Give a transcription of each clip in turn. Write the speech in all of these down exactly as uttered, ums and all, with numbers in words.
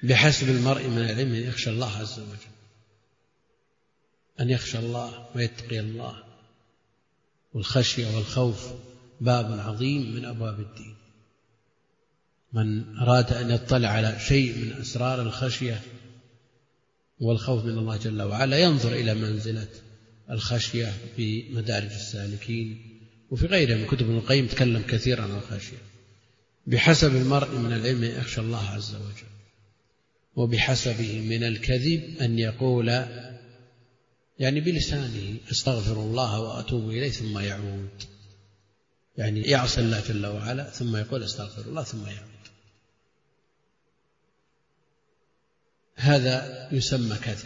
بحسب المرء من العلم أن يخشى الله عز وجل، أن يخشى الله ويتقي الله. والخشية والخوف باب عظيم من أبواب الدين. من أراد أن يطلع على شيء من أسرار الخشية والخوف من الله جل وعلا ينظر إلى منزلة الخشية في مدارج السالكين وفي غيره من كتب ابن القيم تكلم كثيرا عن الخشية. بحسب المرء من العلم أن يخشى الله عز وجل، وبحسبه من الكذب أن يقول يعني بلسانه أستغفر الله وأتوب إليه ثم يعود، يعني يعصي الله جل وعلا ثم يقول أستغفر الله ثم يعود. هذا يسمى كذب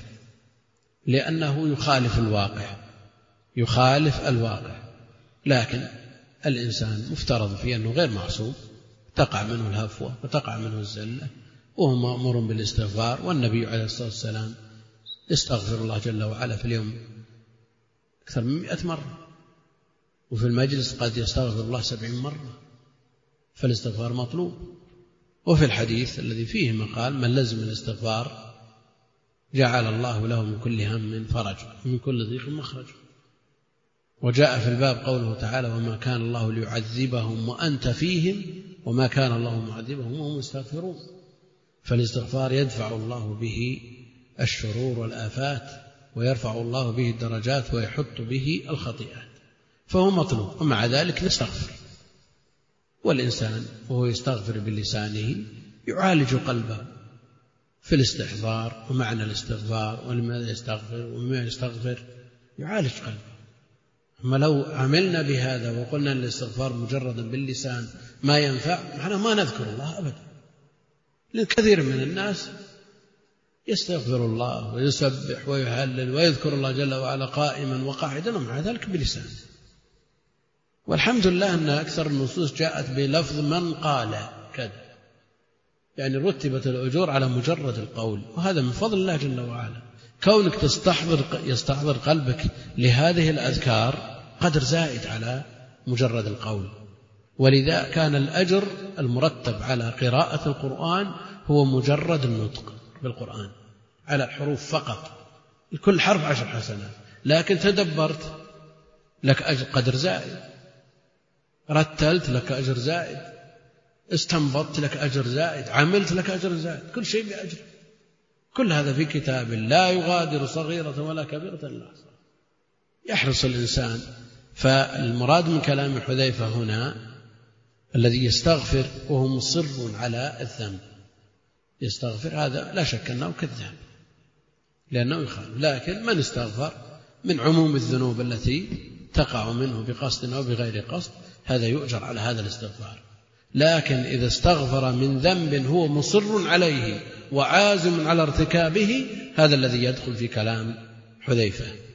لأنه يخالف الواقع، يخالف الواقع. لكن الإنسان مفترض فيه أنه غير معصوم، تقع منه الهفوة وتقع منه الزلة، وهو مأمور بالاستغفار. والنبي عليه الصلاة والسلام يستغفر الله جل وعلا في اليوم أكثر من مئة مرة، وفي المجلس قد يستغفر الله سبعين مرة، فالاستغفار مطلوب. وفي الحديث الذي فيه مقال من لزم الاستغفار جعل الله له من كل هم فرج ومن كل ضيق مخرج. وجاء في الباب قوله تعالى وما كان الله ليعذبهم وأنت فيهم وما كان الله معذبهم وهم يستغفرون. فالاستغفار يدفع الله به الشرور والآفات، ويرفع الله به الدرجات، ويحط به الخطيئات، فهو مطلوب. ومع ذلك نستغفر. والإنسان وهو يستغفر بلسانه يعالج قلبه في الاستحضار ومعنى الاستغفار ولماذا يستغفر ومما يستغفر، يعالج قلبه. أما لو عملنا بهذا وقلنا أن الاستغفار مجردا باللسان ما ينفع، معنا ما نذكر الله أبدا. لكثير من الناس يستغفر الله ويسبح ويهلل ويذكر الله جل وعلا قائما وقاعدا ومع ذلك بلسان. والحمد لله أن أكثر النصوص جاءت بلفظ من قال كذا، يعني رتبت الأجور على مجرد القول، وهذا من فضل الله جل وعلا. كونك تستحضر يستحضر قلبك لهذه الأذكار قدر زائد على مجرد القول. ولذا كان الأجر المرتب على قراءة القرآن هو مجرد النطق بالقرآن على الحروف فقط، لكل حرف عشر حسنات. لكن تدبرت لك أجر قدر زائد، رتلت لك أجر زائد، استنبطت لك أجر زائد، عملت لك أجر زائد، كل شيء بأجر. كل هذا في كتاب لا يغادر صغيرة ولا كبيرة إلا أحصاها. يحرص الإنسان. فالمراد من كلام حذيفة هنا الذي يستغفر وهو مصر على الذنب، يستغفر، هذا لا شك أنه كذاب لأنه يخالف. لكن من استغفر من عموم الذنوب التي تقع منه بقصد أو بغير قصد هذا يؤجر على هذا الاستغفار. لكن إذا استغفر من ذنب هو مصر عليه وعازم على ارتكابه، هذا الذي يدخل في كلام حذيفة.